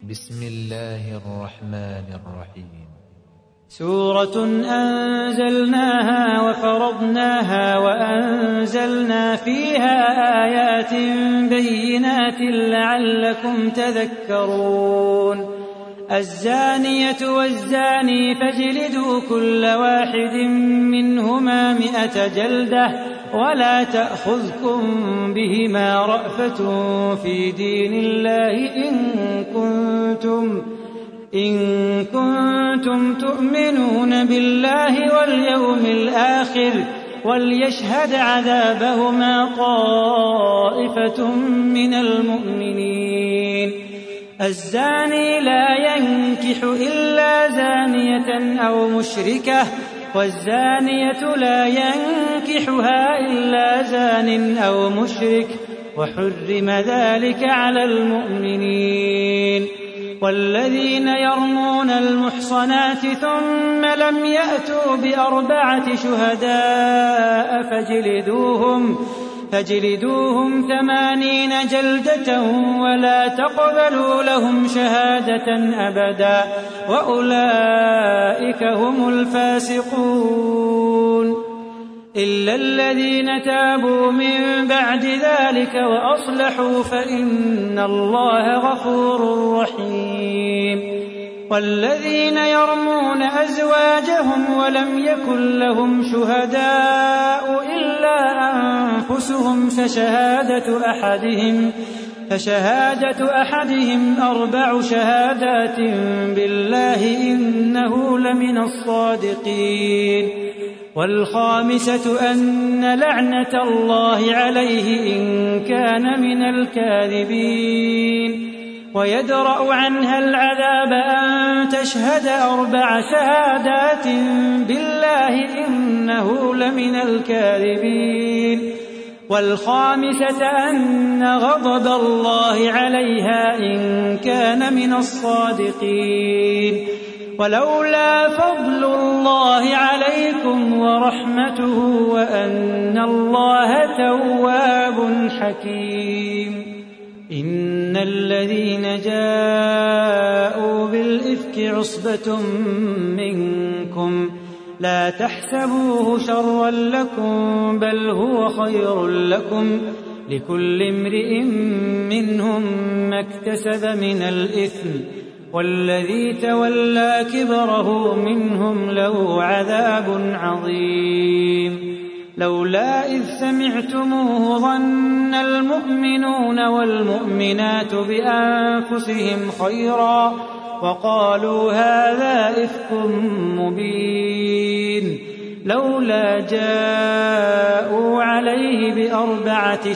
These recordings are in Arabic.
بسم الله الرحمن الرحيم. سورة أنزلناها وفرضناها وأنزلنا فيها آيات بينات لعلكم تذكرون. الزانية والزاني فاجلدوا كل واحد منهما 100 جلدة ولا تأخذكم بهما رأفة في دين الله إن كنتم تؤمنون بالله واليوم الآخر وليشهد عذابهما طائفة من المؤمنين. الزاني لا ينكح إلا زانية أو مشركة والزانية لا ينكحها إلا زان أو مشرك وحرم ذلك على المؤمنين. والذين يرمون المحصنات ثم لم يأتوا ب4 شهداء فاجلدوهم 80 جلدة ولا تقبلوا لهم شهادة أبدا وأولئك هم الفاسقون. إلا الذين تابوا من بعد ذلك وأصلحوا فإن الله غفور رحيم. والذين يرمون أزواجهم ولم يكن لهم شهداء إلا أنفسهم فشهادة أحدهم 4 شهادات بالله إنه لمن الصادقين. والخامسة أن لعنة الله عليه إن كان من الكاذبين. ويدرأ عنها العذاب أن تشهد 4 شهادات بالله إنه لمن الكاذبين. والخامسة أن غضب الله عليها إن كان من الصادقين. ولولا فضل الله عليكم ورحمته وأن الله تواب حكيم. إن الذين جاءوا بالإفك عصبة منكم لا تحسبوه شرا لكم بل هو خير لكم لكل امرئ منهم ما اكتسب من الإثم والذي تولى كبره منهم له عذاب عظيم. لولا إذ سمعتموه ظن المؤمنون والمؤمنات بأنفسهم خيرا وقالوا هذا إفك مبين. لولا جاءوا عليه ب4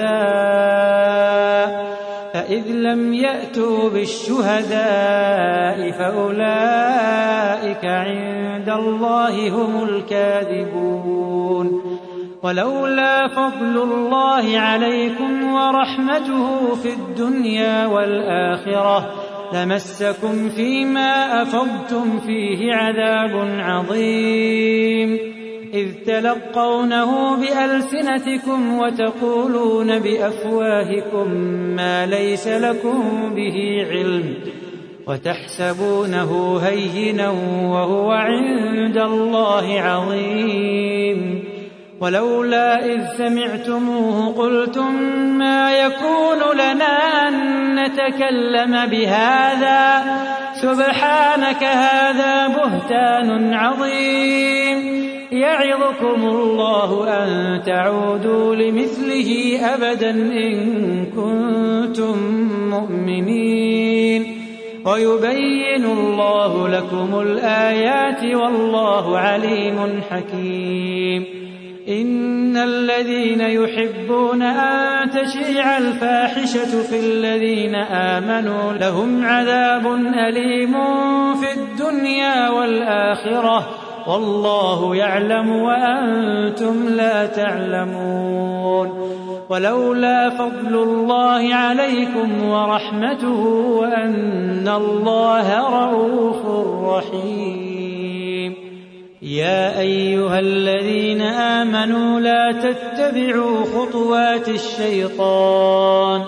شهداء فإذ لم يأتوا بالشهداء فأولئك عند الله هم الكاذبون. ولولا فضل الله عليكم ورحمته في الدنيا والآخرة لمسكم فيما أفضتم فيه عذاب عظيم. إذ تلقونه بألسنتكم وتقولون بأفواهكم ما ليس لكم به علم وتحسبونه هينا وهو عند الله عظيم. ولولا إذ سمعتموه قلتم ما يكون لنا أن نتكلم بهذا سبحانك هذا بهتان عظيم. يعظكم الله أن تعودوا لمثله أبدا إن كنتم مؤمنين. ويبين الله لكم الآيات والله عليم حكيم. إن الذين يحبون أن تشيع الفاحشة في الذين آمنوا لهم عذاب أليم في الدنيا والآخرة والله يعلم وأنتم لا تعلمون. ولولا فضل الله عليكم ورحمته وأن الله رؤوف رحيم. يا أيها الذين آمنوا لا تتبعوا خطوات الشيطان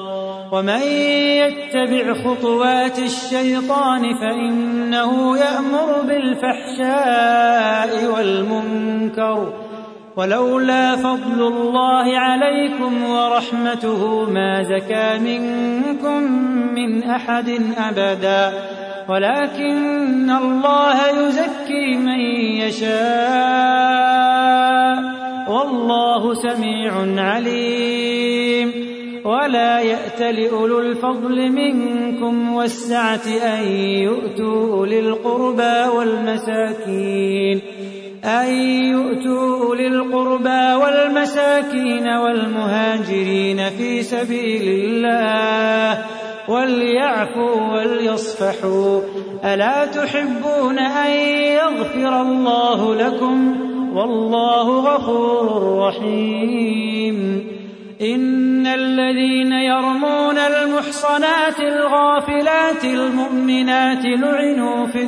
ومن يتبع خطوات الشيطان فإنه يأمر بالفحشاء والمنكر ولولا فضل الله عليكم ورحمته ما زكى منكم من أحد أبدا ولكن الله يزكي من يشاء والله سميع عليم ولا يأتل أولو الفضل منكم والسعة أن يؤتوا أولي القربى والمساكين والمهاجرين في سبيل الله وليعفوا وليصفحوا ألا تحبون أن يغفر الله لكم والله غفور رحيم إن الذين يرمون المحصنات الغافلات المؤمنات لعنوا في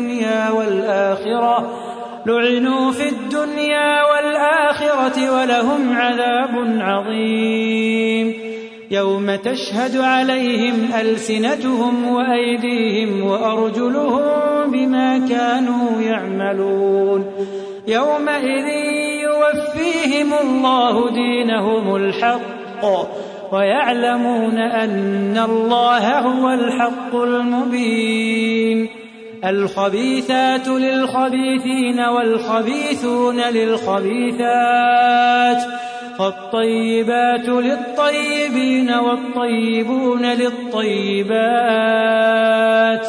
الدنيا والآخرة ولهم عذاب عظيم يوم تشهد عليهم ألسنتهم وأيديهم وأرجلهم بما كانوا يعملون يومئذ يوفيهم الله دينهم الحق ويعلمون أن الله هو الحق المبين الخبيثات للخبيثين والخبيثون للخبيثات فالطيبات للطيبين والطيبون للطيبات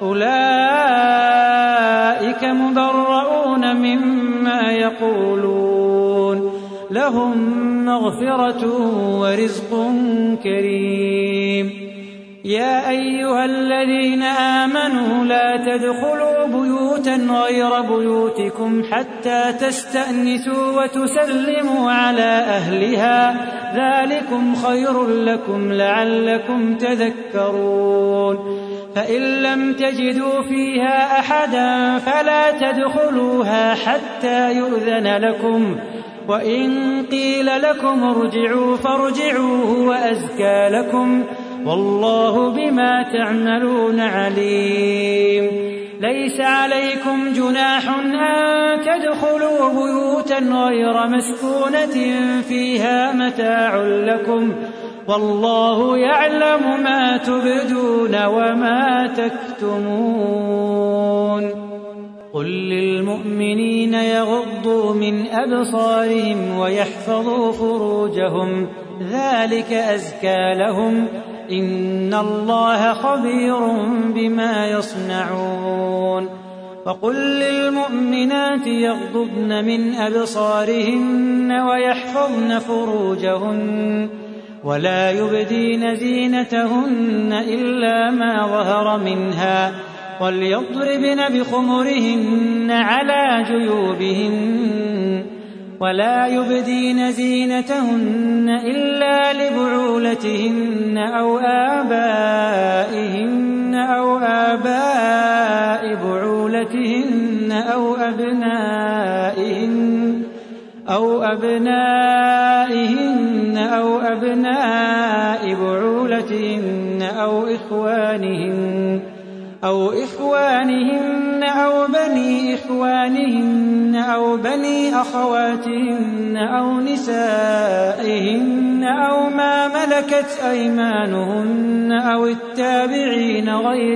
أولئك مبرؤون مما يقولون لهم مغفرة ورزق كريم يا أيها الذين آمنوا لا تدخلوا بيوتا غير بيوتكم حتى تستأنسوا وتسلموا على أهلها ذلكم خير لكم لعلكم تذكرون فإن لم تجدوا فيها أحدا فلا تدخلوها حتى يؤذن لكم وإن قيل لكم ارجعوا فارجعوا هو أزكى لكم والله بما تعملون عليم ليس عليكم جناح أن تدخلوا بيوتا غير مسكونة فيها متاع لكم والله يعلم ما تبدون وما تكتمون قل للمؤمنين يغضوا من أبصارهم ويحفظوا فروجهم ذلك أزكى لهم إن الله خبير بما يصنعون وقل للمؤمنات يغضضن من أبصارهن ويحفظن فروجهن ولا يبدين زينتهن إلا ما ظهر منها وليضربن بخمرهن على جيوبهن ولا يبدين زينتهن إلا لبعولتهن أو آبائهن آباء بعولتهن أو أبنائهن أو أبناء بعولتهن أو إخوانهن أو بني إخوانهن أو بني أخواتهن أو نسائهن أو ما ملكت أيمانهن أو التابعين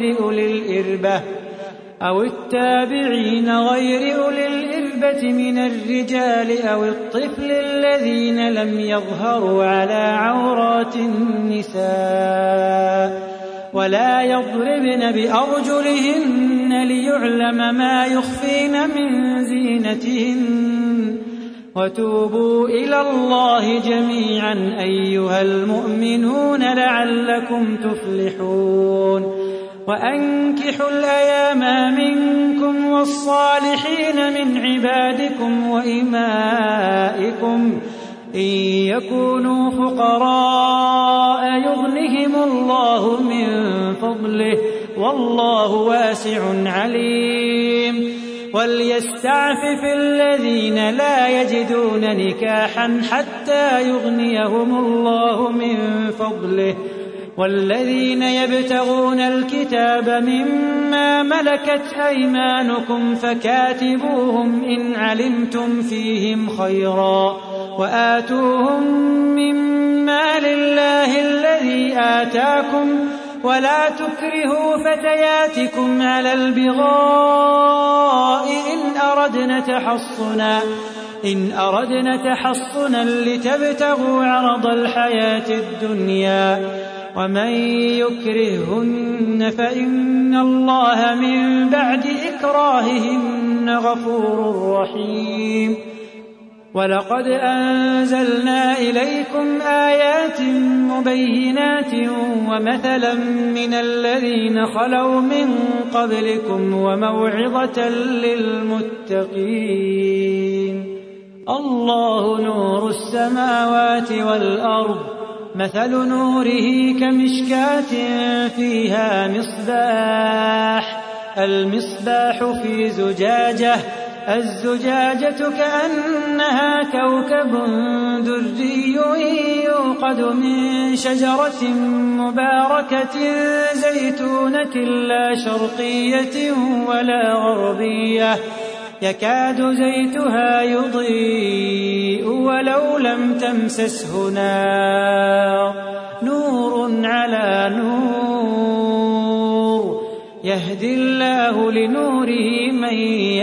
غير أولي الإربة من الرجال أو الطفل الذين لم يظهروا على عورات النساء ولا يضربن بأرجلهن ليعلم ما يخفين من زينتهن وتوبوا إلى الله جميعا أيها المؤمنون لعلكم تفلحون وأنكحوا الأيام منكم والصالحين من عبادكم وإمائكم إن يكونوا فقراء يغنهم الله من فضله والله واسع عليم وليستعفف الذين لا يجدون نكاحا حتى يغنيهم الله من فضله والذين يبتغون الكتاب مما ملكت أيمانكم فكاتبوهم إن علمتم فيهم خيرا وآتوهم مما لله الذي آتاكم ولا تكرهوا فتياتكم على البغاء إن أردنا تحصنا لتبتغوا عرض الحياة الدنيا ومن يكرههن فإن الله من بعد إكراههن غفور رحيم. ولقد أنزلنا إليكم آيات مبينات ومثلا من الذين خلوا من قبلكم وموعظة للمتقين. الله نور السماوات والأرض مثل نوره كمشكاة فيها مصباح المصباح في زجاجة الزجاجة كأنها كوكب دري يوقد من شجرة مباركة زيتونة لا شرقية ولا غربية يكاد زيتها يضيء ولو لم تمسسه نار نور على نور يهدي الله لنوره من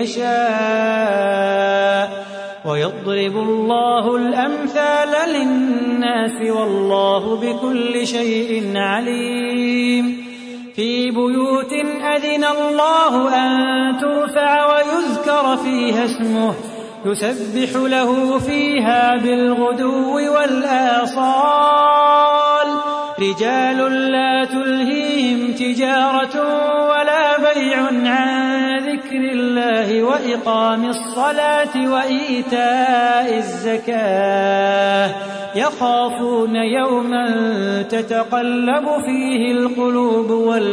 يشاء ويضرب الله الأمثال للناس والله بكل شيء عليم. في بيوت أذن الله أن ترفع ويذكر فيها اسمه يسبح له فيها بالغدو والآصال رجال لا تلهيهم تجارة ولا بيع عن ذكر الله وإقام الصلاة وإيتاء الزكاة يخافون يوما تتقلب فيه القلوب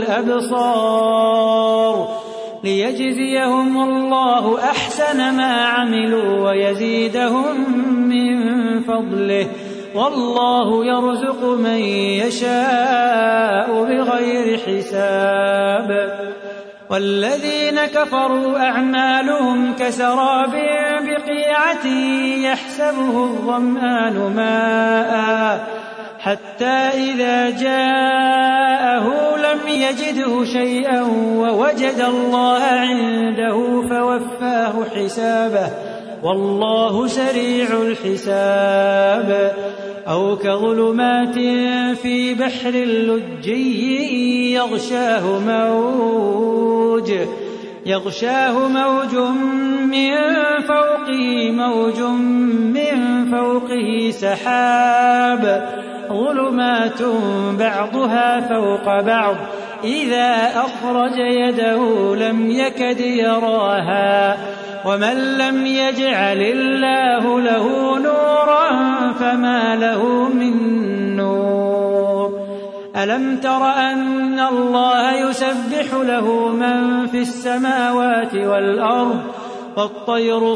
والأبصار ليجزيهم الله أحسن ما عملوا ويزيدهم من فضله والله يرزق من يشاء بغير حساب. والذين كفروا أعمالهم كسراب بقيعة يحسبه الظمآن ماء حتى إذا جاءه لم يجده شيئا ووجد الله عنده فوفاه حسابه والله سريع الحساب. أو كظلمات في بحر اللجي يغشاه موج من فوقه موج من فوقه سحاب ظلمات بعضها فوق بعض إذا أخرج يده لم يكد يراها ومن لم يجعل الله له نورا فما له من نور. ألم تر أن الله يسبح له من في السماوات والأرض والطير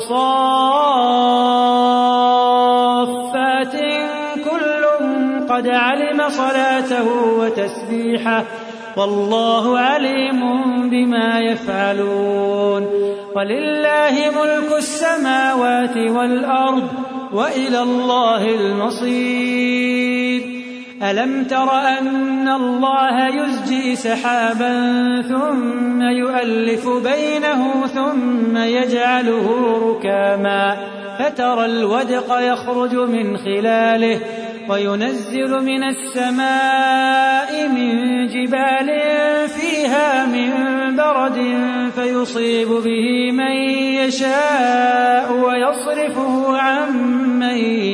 صافات كل قد علم صلاته وتسبيحه والله عليم بما يفعلون. ولله ملك السماوات والأرض وإلى الله المصير. ألم تر أن الله يزجي سحابا ثم يؤلف بينه ثم يجعله ركاما فترى الودق يخرج من خلاله وينزل من السماء من جبال فيها من برد فيصيب به من يشاء ويصرفه عن من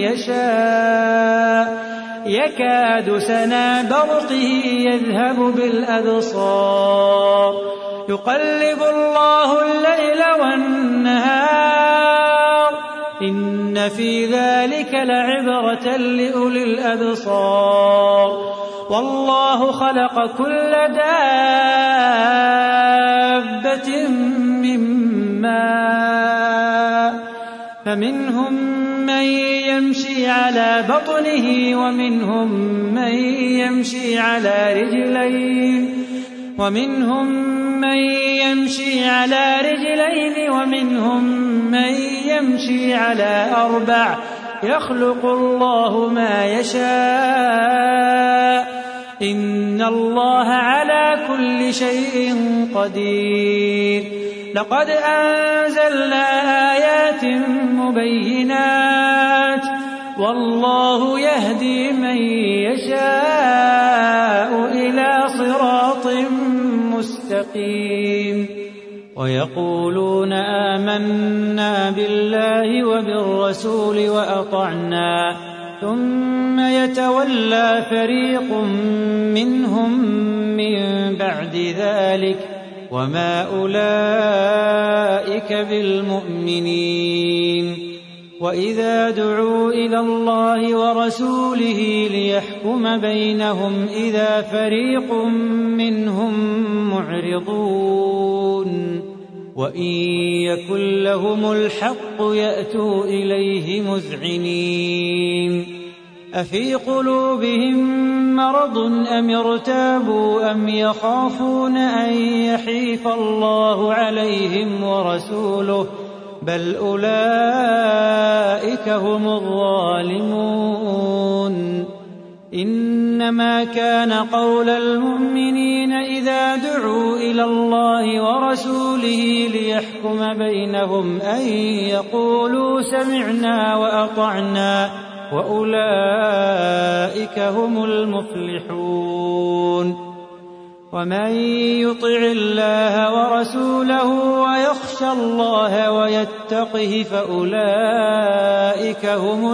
يشاء يكاد سنا برقه يذهب بالأبصار يقلب الله الليل والنهار إن في ذلك لعبرة لأولي الأبصار. والله خلق كل دابة من ماء فمنهم من يمشي على بطنه ومنهم من يمشي على رجلين ومنهم من يمشي على 4 يخلق الله ما يشاء إن الله على كل شيء قدير لقد أنزلنا آيات مبينات والله يهدي من يشاء إلى صراط مستقيم ويقولون آمنا بالله وبالرسول وأطعنا ثم يتولى فريق منهم من بعد ذلك وما أولئك بالمؤمنين وإذا دعوا إلى الله ورسوله ليحكم بينهم إذا فريق منهم معرضون وإن يكن لهم الحق يأتوا إليه مذعنين أفي قلوبهم مرض أم ارتابوا أم يخافون أن يحيف الله عليهم ورسوله بل أولئك هم الظالمون إنما كان قول المؤمنين إذا دعوا إلى الله ورسوله ليحكم بينهم أن يقولوا سمعنا وأطعنا وأولئك هم المفلحون ومن يطع الله ورسوله ويخشى الله ويتقه فأولئك هم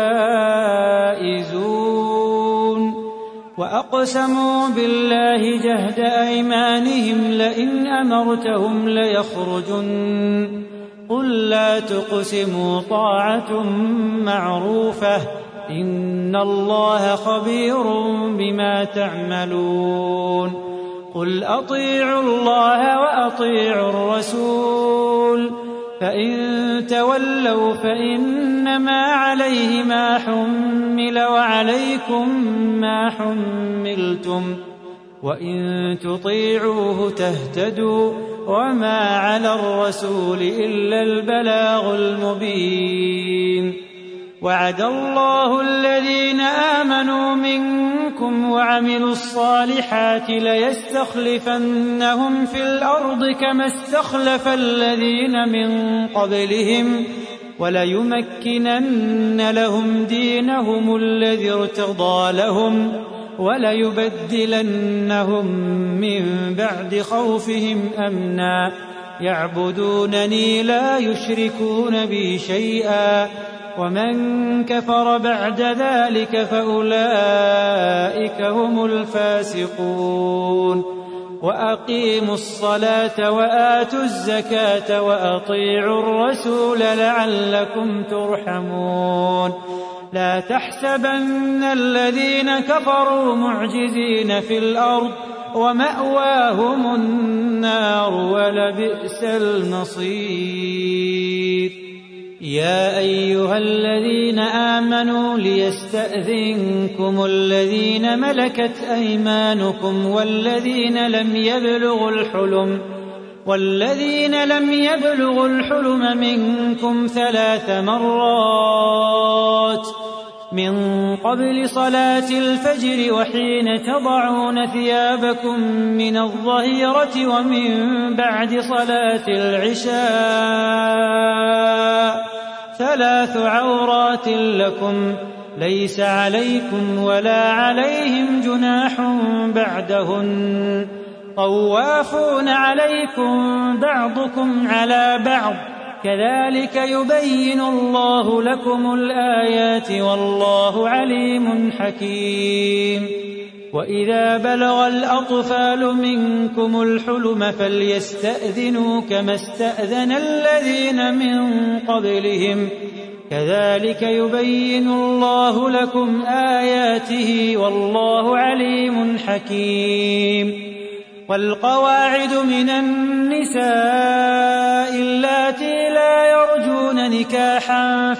الفائزون وأقسموا بالله جهد أيمانهم لئن أمرتهم ليخرجن قل لا تقسموا طاعة معروفة إن الله خبير بما تعملون قل أطيعوا الله وأطيعوا الرسول فإن تولوا فإنما عليه ما حمل وعليكم ما حملتم وإن تطيعوه تهتدوا وما على الرسول إلا البلاغ المبين وعد الله الذين آمنوا منكم وعملوا الصالحات ليستخلفنهم في الأرض كما استخلف الذين من قبلهم وليمكنن لهم دينهم الذي ارتضى لهم وليبدلنهم من بعد خوفهم أمنا يعبدونني لا يشركون بي شيئا ومن كفر بعد ذلك فأولئك هم الفاسقون وأقيموا الصلاة وآتوا الزكاة وأطيعوا الرسول لعلكم ترحمون لا تحسبن الذين كفروا معجزين في الأرض ومأواهم النار ولبئس المصير يا أيها الذين آمنوا ليستأذنكم الذين ملكت أيمانكم والذين لم يبلغوا الحلم منكم 3 مرات من قبل صلاة الفجر وحين تضعون ثيابكم من الظهيرة ومن بعد صلاة العشاء 3 عورات لكم ليس عليكم ولا عليهم جناح بعدهن طوافون عليكم بعضكم على بعض كذلك يبين الله لكم الآيات والله عليم حكيم وإذا بلغ الأطفال منكم الحلم فليستأذنوا كما استأذن الذين من قبلهم كذلك يبين الله لكم آياته والله عليم حكيم والقواعد من النساء اللاتي لا يرجون نكاحا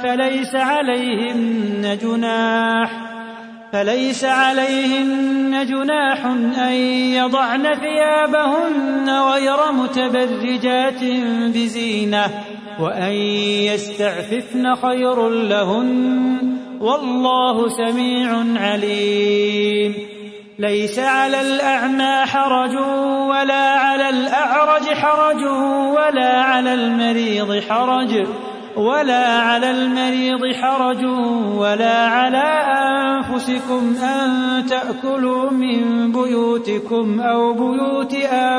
فليس عليهن جناح أن يضعن ثيابهن غير متبرجات بزينة وأن يستعففن خير لهن والله سميع عليم. ليس على الأعمى حرج ولا على الأعرج حرج ولا على المريض حرج ولا على أنفسكم أن تأكلوا من بيوتكم أو بيوت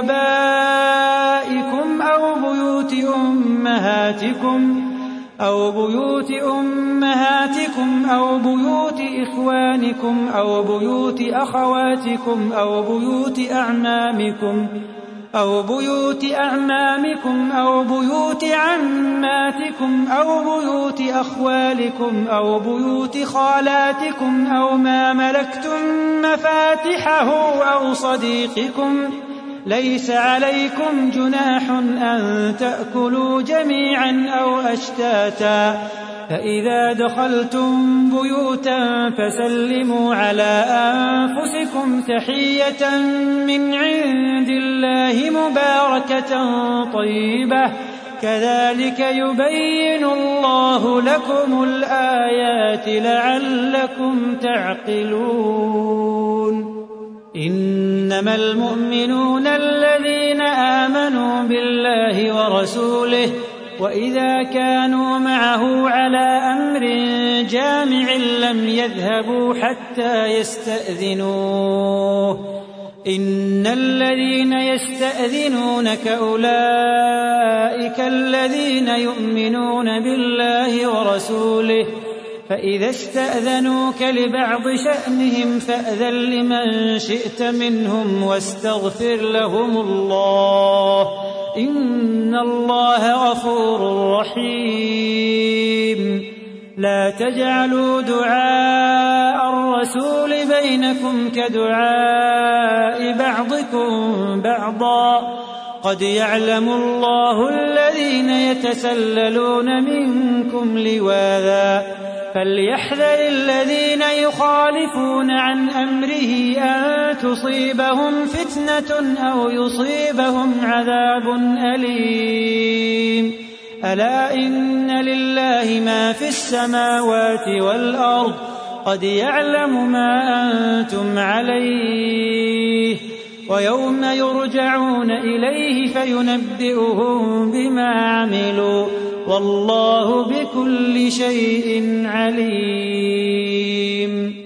آبائكم أو بيوت أمهاتكم أو بيوت إخوانكم أو بيوت أخواتكم أو بيوت أعمامكم أو بيوت عماتكم أو بيوت أخوالكم أو بيوت خالاتكم أو ما ملكتم مفاتحه أو صديقكم. ليس عليكم جناح أن تأكلوا جميعا أو أشتاتا فإذا دخلتم بيوتا فسلموا على أنفسكم تحية من عند الله مباركة طيبة كذلك يبين الله لكم الآيات لعلكم تعقلون. إنما المؤمنون الذين آمنوا بالله ورسوله وإذا كانوا معه على أمر جامع لم يذهبوا حتى يستأذنوه. إن الذين يستأذنونك أولئك الذين يؤمنون بالله ورسوله فإذا استأذنوك لبعض شأنهم فأذن لمن شئت منهم واستغفر لهم الله إن الله غفور رحيم. لا تجعلوا دعاء الرسول بينكم كدعاء بعضكم بعضا قد يعلم الله الذين يتسللون منكم لواذا فليحذر الذين يخالفون عن أمره أن تصيبهم فتنة أو يصيبهم عذاب أليم. ألا إن لله ما في السماوات والأرض قد يعلم ما أنتم عليه ويوم يرجعون إليه فينبئهم بما عملوا والله بكل شيء عليم.